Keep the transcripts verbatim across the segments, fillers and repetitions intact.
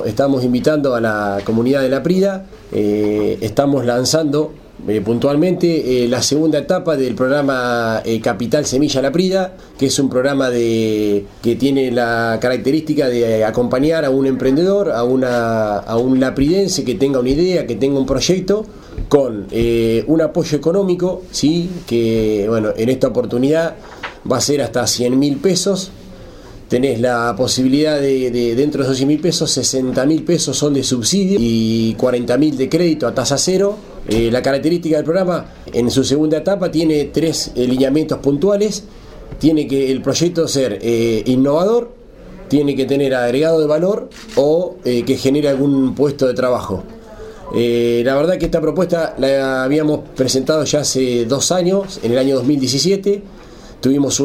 estamos invitando a la comunidad de La Prida, eh, estamos lanzando eh, puntualmente eh, la segunda etapa del programa eh, Capital Semilla La Prida, que es un programa de, que tiene la característica de acompañar a un emprendedor, a, una, a un lapridense que tenga una idea, que tenga un proyecto, con eh, un apoyo económico, ¿sí? Que bueno, en esta oportunidad va a ser hasta cien mil pesos. Tenés la posibilidad de, de dentro de esos cien mil pesos, sesenta mil pesos son de subsidio y cuarenta mil de crédito a tasa cero. Eh, la característica del programa, en su segunda etapa, tiene tres eh, lineamientos puntuales. Tiene que el proyecto ser eh, innovador, tiene que tener agregado de valor o eh, que genere algún puesto de trabajo. Eh, la verdad que esta propuesta la habíamos presentado ya hace dos años, en el año dos mil diecisiete. Tuvimos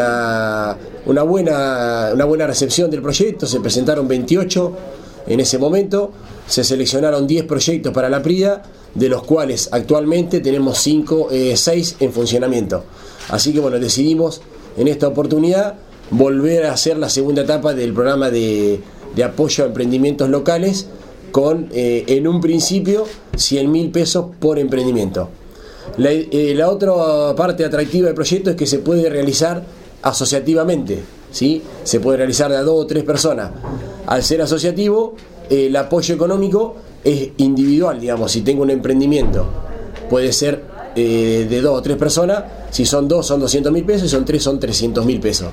una, una, buena, una buena recepción del proyecto, se presentaron veintiocho en ese momento, se seleccionaron diez proyectos para La Prida, de los cuales actualmente tenemos cinco, eh, seis en funcionamiento. Así que bueno, decidimos en esta oportunidad volver a hacer la segunda etapa del programa de, de apoyo a emprendimientos locales con, eh, en un principio, cien mil pesos por emprendimiento. La, eh, la otra parte atractiva del proyecto es que se puede realizar asociativamente, ¿sí? Se puede realizar de a dos o tres personas. Al ser asociativo, eh, el apoyo económico es individual, digamos. Si tengo un emprendimiento, puede ser eh, de dos o tres personas. Si son dos, son doscientos mil pesos, y son tres, son trescientos mil pesos.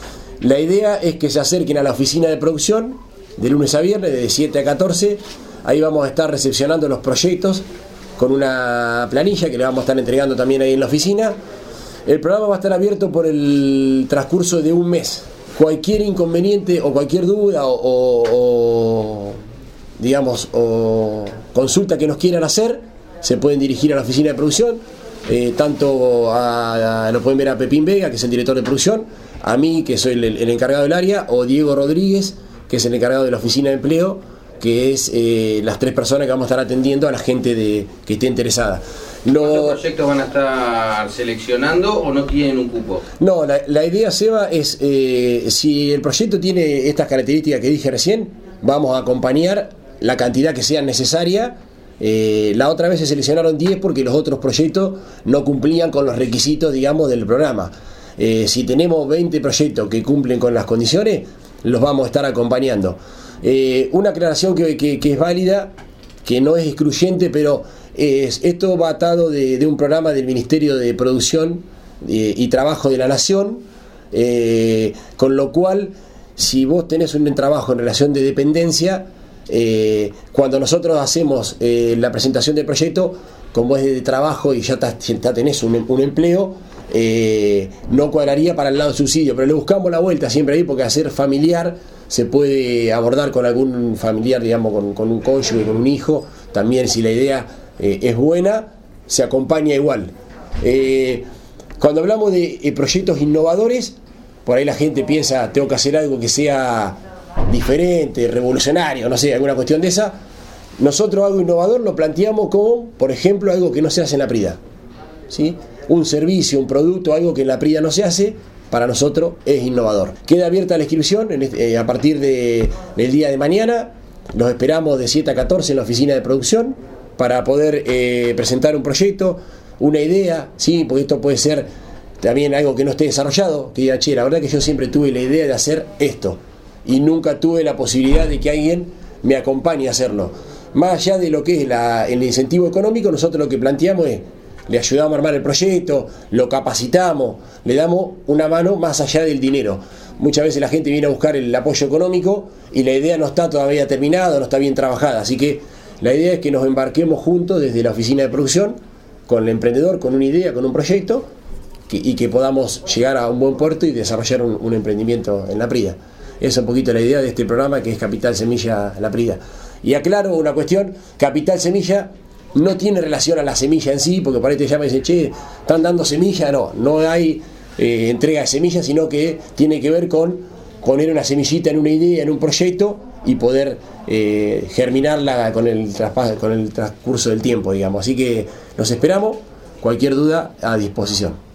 La idea es que se acerquen a la oficina de producción de lunes a viernes, de siete a catorce. Ahí vamos a estar recepcionando los proyectos con una planilla que le vamos a estar entregando también ahí en la oficina. El programa va a estar abierto por el transcurso de un mes. Cualquier inconveniente o cualquier duda o, o, o digamos o consulta que nos quieran hacer, se pueden dirigir a la oficina de producción. Eh, tanto a, a, lo pueden ver a Pepín Vega, que es el director de producción, a mí, que soy el, el encargado del área, o Diego Rodríguez, que es el encargado de la oficina de empleo, que es eh, las tres personas que vamos a estar atendiendo a la gente de, que esté interesada. No, ¿cuántos proyectos van a estar seleccionando o no tienen un cupo? No, la, la idea, Seba, es eh, si el proyecto tiene estas características que dije recién, vamos a acompañar la cantidad que sea necesaria. Eh, la otra vez se seleccionaron diez porque los otros proyectos no cumplían con los requisitos, digamos, del programa. Eh, si tenemos veinte proyectos que cumplen con las condiciones, los vamos a estar acompañando. Eh, una aclaración que, que, que es válida, que no es excluyente, pero es, esto va atado de, de un programa del Ministerio de Producción eh, y Trabajo de la Nación, eh, con lo cual, si vos tenés un trabajo en relación de dependencia, eh, cuando nosotros hacemos eh, la presentación del proyecto, como es de trabajo y ya, ya tenés un, un empleo, eh, no cuadraría para el lado del subsidio, pero le buscamos la vuelta siempre ahí, porque hacer familiar se puede abordar con algún familiar, digamos, con, con un cónyuge, con un hijo, también si la idea eh, es buena, se acompaña igual. Eh, cuando hablamos de eh, proyectos innovadores, por ahí la gente piensa, tengo que hacer algo que sea diferente, revolucionario, no sé, alguna cuestión de esa. Nosotros algo innovador lo planteamos como, por ejemplo, algo que no se hace en La Prida, ¿sí? Un servicio, un producto, algo que en La Prida no se hace, para nosotros es innovador. Queda abierta la inscripción en este, eh, a partir de, del día de mañana. Los esperamos de siete a catorce en la oficina de producción para poder eh, presentar un proyecto, una idea, ¿sí? Porque esto puede ser también algo que no esté desarrollado, que diga, che, la verdad que yo siempre tuve la idea de hacer esto y nunca tuve la posibilidad de que alguien me acompañe a hacerlo. Más allá de lo que es la, el incentivo económico, nosotros lo que planteamos es, le ayudamos a armar el proyecto, lo capacitamos, le damos una mano más allá del dinero. Muchas veces la gente viene a buscar el apoyo económico y la idea no está todavía terminada, no está bien trabajada. Así que la idea es que nos embarquemos juntos desde la oficina de producción, con el emprendedor, con una idea, con un proyecto, que, y que podamos llegar a un buen puerto y desarrollar un, un emprendimiento en La Prida. Esa es un poquito la idea de este programa, que es Capital Semilla La Prida. Y aclaro una cuestión, Capital Semilla no tiene relación a la semilla en sí, porque por ahí te llaman y dicen, che, ¿están dando semilla? No, no hay eh, entrega de semillas, sino que tiene que ver con poner una semillita en una idea, en un proyecto, y poder eh, germinarla con el, traspaso, con el transcurso del tiempo, digamos. Así que nos esperamos, cualquier duda a disposición.